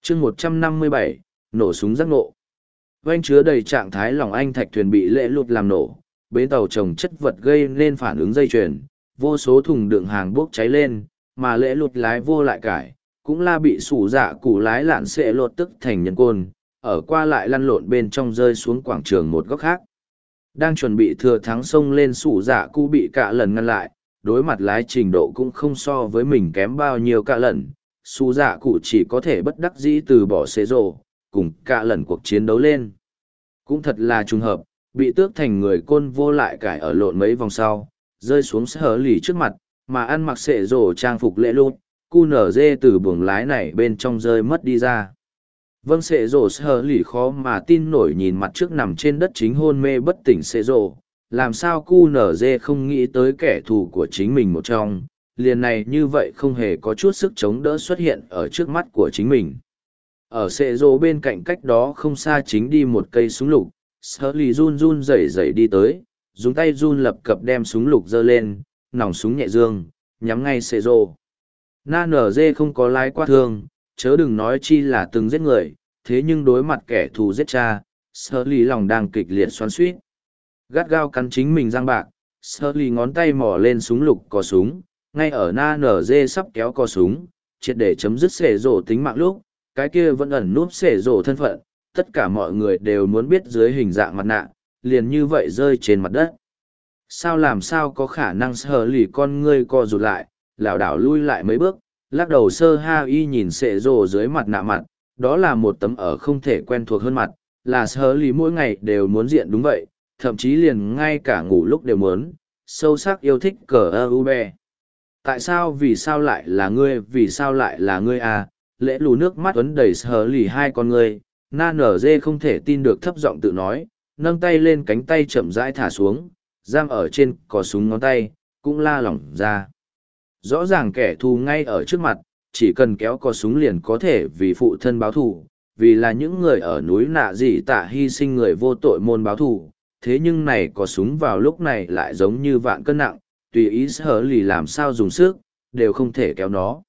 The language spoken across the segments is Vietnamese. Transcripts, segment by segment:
chương 157, nổ súng giác ngộ. Oanh chứa đầy trạng thái lòng anh thạch thuyền bị lễ lụt làm nổ, bến tàu trồng chất vật gây nên phản ứng dây chuyền, vô số thùng đựng hàng bốc cháy lên, mà lễ lụt lái vô lại cải, cũng là bị sủ dạ cụ lái lạn xệ lột tức thành nhân côn, ở qua lại lăn lộn bên trong rơi xuống quảng trường một góc khác. Đang chuẩn bị thừa thắng xông lên sủ dạ cụ bị cạ lần ngăn lại, đối mặt lái trình độ cũng không so với mình kém bao nhiêu cạ lần, sủ dạ cụ chỉ có thể bất đắc dĩ từ bỏ xế rồ, cùng cạ lần cuộc chiến đấu lên. Cũng thật là trùng hợp, bị tước thành người côn vô lại cải ở lộn mấy vòng sau, rơi xuống sở lì trước mặt, mà ăn mặc xệ rổ trang phục lễ lụt, cu nở dê từ buồng lái này bên trong rơi mất đi ra. Vâng, xệ rổ sở lì khó mà tin nổi nhìn mặt trước nằm trên đất chính hôn mê bất tỉnh xệ rổ, làm sao cu nở dê không nghĩ tới kẻ thù của chính mình một trong, liền này như vậy không hề có chút sức chống đỡ xuất hiện ở trước mắt của chính mình. Ở xệ rổ bên cạnh cách đó không xa chính đi một cây súng lục, sở lì run run rẩy rẩy đi tới, dùng tay run lập cập đem súng lục giơ lên, nòng súng nhẹ dương, nhắm ngay xệ rổ. Na nở dê không có lái qua thương, chớ đừng nói chi là từng giết người, thế nhưng đối mặt kẻ thù giết cha, sở lì lòng đang kịch liệt xoắn xuýt. Gắt gao cắn chính mình răng bạc, sở lì ngón tay mò lên súng lục cò súng, ngay ở na nở dê sắp kéo cò súng, triệt để chấm dứt xệ rổ tính mạng lúc, cái kia vẫn ẩn núp xệ rổ thân phận, tất cả mọi người đều muốn biết dưới hình dạng mặt nạ, liền như vậy rơi trên mặt đất. Sao làm sao có khả năng sở lì con ngươi co rụt lại, lảo đảo lui lại mấy bước, lắc đầu sơ ha y nhìn xệ rổ dưới mặt nạ mặt, đó là một tấm ở không thể quen thuộc hơn mặt, là sở lì mỗi ngày đều muốn diện đúng vậy, thậm chí liền ngay cả ngủ lúc đều muốn, sâu sắc yêu thích cờ ơ u bè. Tại sao vì sao lại là ngươi à, lễ lù nước mắt ấn đầy sở lì hai con ngươi, na nở dê không thể tin được thấp giọng tự nói, nâng tay lên cánh tay chậm rãi thả xuống, giam ở trên cò súng ngón tay, cũng la lỏng ra. Rõ ràng kẻ thù ngay ở trước mặt, chỉ cần kéo cò súng liền có thể vì phụ thân báo thù, vì là những người ở núi nạ dị tạ hy sinh người vô tội môn báo thù. Thế nhưng này cò súng vào lúc này lại giống như vạn cân nặng, tùy ý sở lì làm sao dùng sức, đều không thể kéo nó.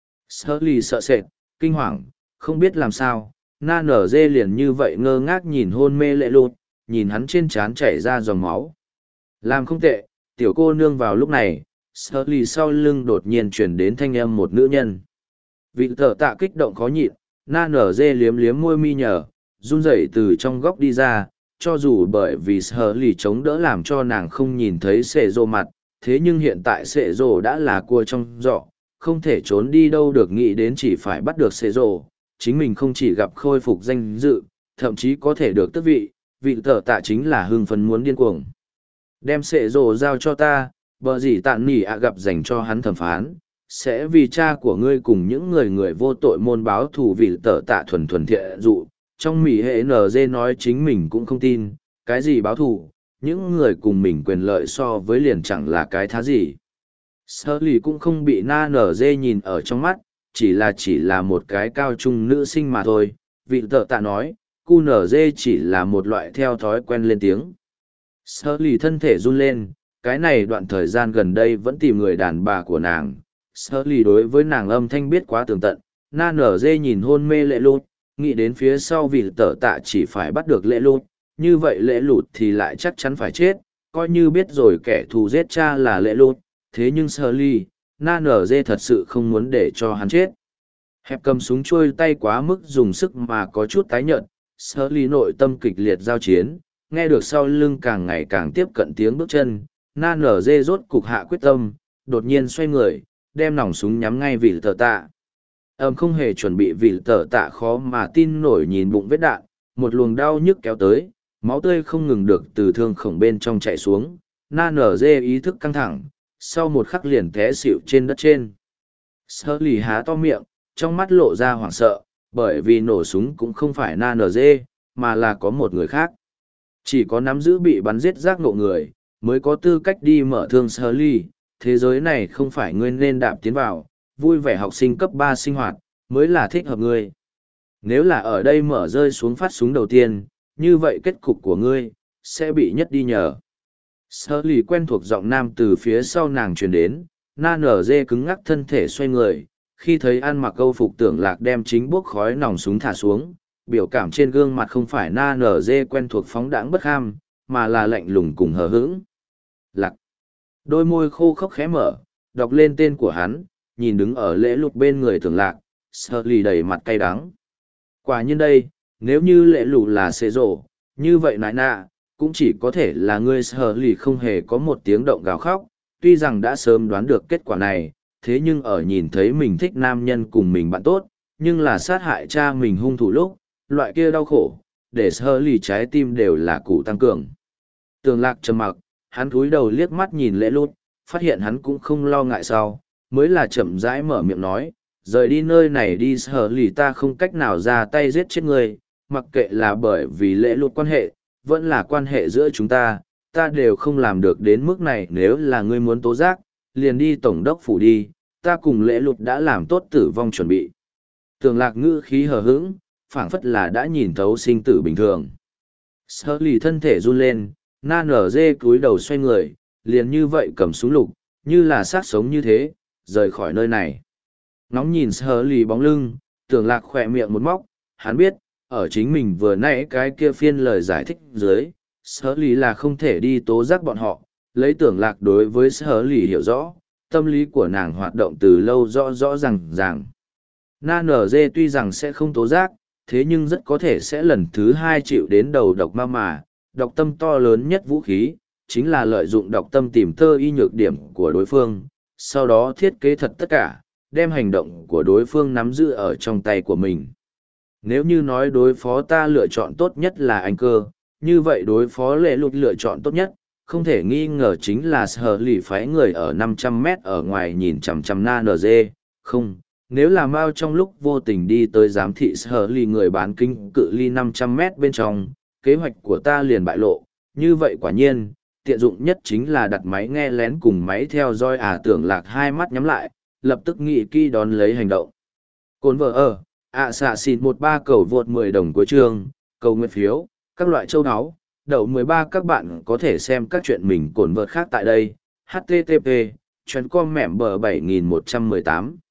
Sở lì sợ sệt, kinh hoàng, không biết làm sao, na nở dê liền như vậy ngơ ngác nhìn hôn mê lệ lụt, nhìn hắn trên trán chảy ra dòng máu. Làm không tệ, tiểu cô nương vào lúc này, sở lì sau lưng đột nhiên chuyển đến thanh âm một nữ nhân. Vị thợ tạ kích động khó nhịn, na nở dê liếm liếm môi mi nhờ, run rẩy từ trong góc đi ra, cho dù bởi vì sở lì chống đỡ làm cho nàng không nhìn thấy sệ rồ mặt, thế nhưng hiện tại sệ rồ đã là cua trong giỏ, không thể trốn đi đâu được, nghĩ đến chỉ phải bắt được sệ rồ, chính mình không chỉ gặp khôi phục danh dự, thậm chí có thể được tước vị, vị thợ tạ chính là hưng phấn muốn điên cuồng. Đem sệ rồ giao cho ta, bờ gì tạn nỉ ạ gặp dành cho hắn thẩm phán, sẽ vì cha của ngươi cùng những người vô tội môn báo thù, vì tợ tạ thuần thuần thiện dụ. Trong mỉ hệ NG nói chính mình cũng không tin, cái gì báo thù, những người cùng mình quyền lợi so với liền chẳng là cái thá gì. Sơ lì cũng không bị na NG nhìn ở trong mắt, chỉ là một cái cao trung nữ sinh mà thôi. Vị tợ tạ nói, cu NG chỉ là một loại theo thói quen lên tiếng. Sơ lì thân thể run lên, cái này đoạn thời gian gần đây vẫn tìm người đàn bà của nàng. Sơ lì đối với nàng âm thanh biết quá tường tận, na NG nhìn hôn mê lệ lụt, nghĩ đến phía sau vì tờ tạ chỉ phải bắt được lễ lụt, như vậy lễ lụt thì lại chắc chắn phải chết, coi như biết rồi kẻ thù giết cha là lễ lụt, thế nhưng sơ ly, na nở dê thật sự không muốn để cho hắn chết. Hẹp cầm súng trôi tay quá mức dùng sức mà có chút tái nhợt, sơ ly nội tâm kịch liệt giao chiến, nghe được sau lưng càng ngày càng tiếp cận tiếng bước chân, na nở dê rốt cục hạ quyết tâm, đột nhiên xoay người, đem nòng súng nhắm ngay vì tờ tạ. Không hề chuẩn bị, vì tờ tạ khó mà tin nổi nhìn bụng vết đạn, một luồng đau nhức kéo tới, máu tươi không ngừng được từ thương khổng bên trong chạy xuống, na nở dê ý thức căng thẳng, sau một khắc liền té xịu trên đất trên. Sơ lì há to miệng, trong mắt lộ ra hoảng sợ, bởi vì nổ súng cũng không phải na nở dê, mà là có một người khác. Chỉ có nắm giữ bị bắn giết giác ngộ người, mới có tư cách đi mở thương sơ lì, thế giới này không phải ngươi nên đạp tiến vào, vui vẻ học sinh cấp 3 sinh hoạt, mới là thích hợp ngươi. Nếu là ở đây mở rơi xuống phát súng đầu tiên, như vậy kết cục của ngươi, sẽ bị nhất đi nhờ. Sơ lì quen thuộc giọng nam từ phía sau nàng truyền đến, na nở dê cứng ngắc thân thể xoay người, khi thấy ăn mặc câu phục Tưởng Lạc đem chính bốc khói nòng súng thả xuống, biểu cảm trên gương mặt không phải na nở dê quen thuộc phóng đãng bất ham, mà là lạnh lùng cùng hờ hững. Lạc. Đôi môi khô khốc khẽ mở, đọc lên tên của hắn, nhìn đứng ở lễ lụt bên người Tưởng Lạc, sợ lì đầy mặt cay đắng. Quả nhiên đây, nếu như lễ lụt là xế rộ, như vậy nại nạ, cũng chỉ có thể là ngươi sợ lì không hề có một tiếng động gào khóc, tuy rằng đã sớm đoán được kết quả này, thế nhưng ở nhìn thấy mình thích nam nhân cùng mình bạn tốt, nhưng là sát hại cha mình hung thủ lúc, loại kia đau khổ, để sợ lì trái tim đều là cụ tăng cường. Tường Lạc trầm mặc, hắn cúi đầu liếc mắt nhìn lễ lụt, phát hiện hắn cũng không lo ngại sau, mới là chậm rãi mở miệng nói, rời đi nơi này đi sợ lì ta không cách nào ra tay giết chết ngươi, mặc kệ là bởi vì lễ lụt quan hệ, vẫn là quan hệ giữa chúng ta, ta đều không làm được đến mức này nếu là ngươi muốn tố giác, liền đi tổng đốc phủ đi, ta cùng lễ lụt đã làm tốt tử vong chuẩn bị. Tường Lạc ngữ khí hờ hững, phảng phất là đã nhìn thấu sinh tử bình thường. Sợ lì thân thể run lên, na nở dê cúi đầu xoay người, liền như vậy cầm súng lục, như là sát sống như thế, rời khỏi nơi này. Ngóng nhìn Sợ lì bóng lưng, Tưởng Lạc khỏe miệng một móc, hắn biết, ở chính mình vừa nãy cái kia phiên lời giải thích dưới, Sợ lì là không thể đi tố giác bọn họ, lấy Tưởng Lạc đối với Sợ lì hiểu rõ, tâm lý của nàng hoạt động từ lâu rõ rõ ràng. Na nở dê tuy rằng sẽ không tố giác, thế nhưng rất có thể sẽ lần thứ hai chịu đến đầu độc ma mà, độc tâm to lớn nhất vũ khí, chính là lợi dụng độc tâm tìm tơ y nhược điểm của đối phương, sau đó thiết kế thật tất cả, đem hành động của đối phương nắm giữ ở trong tay của mình. Nếu như nói đối phó ta lựa chọn tốt nhất là anh cơ, như vậy đối phó lệ lụt lựa chọn tốt nhất, không thể nghi ngờ chính là sở lì phái người ở 500 mét ở ngoài nhìn chằm chằm na NG, không. Nếu là Mao trong lúc vô tình đi tới giám thị sở lì người bán kính cự ly 500 mét bên trong, kế hoạch của ta liền bại lộ, như vậy quả nhiên, tiện dụng nhất chính là đặt máy nghe lén cùng máy theo dõi Tưởng Lạc hai mắt nhắm lại, lập tức nghĩ kỹ đón lấy hành động. Cồn vợ ở, xạ xịt 13 cầu vượt 10 đồng cuối chương, cầu nguyện phiếu, các loại châu áo, đậu 13 các bạn có thể xem các chuyện mình cồn vợt khác tại đây, http, chuyến com mẻm bờ 7118.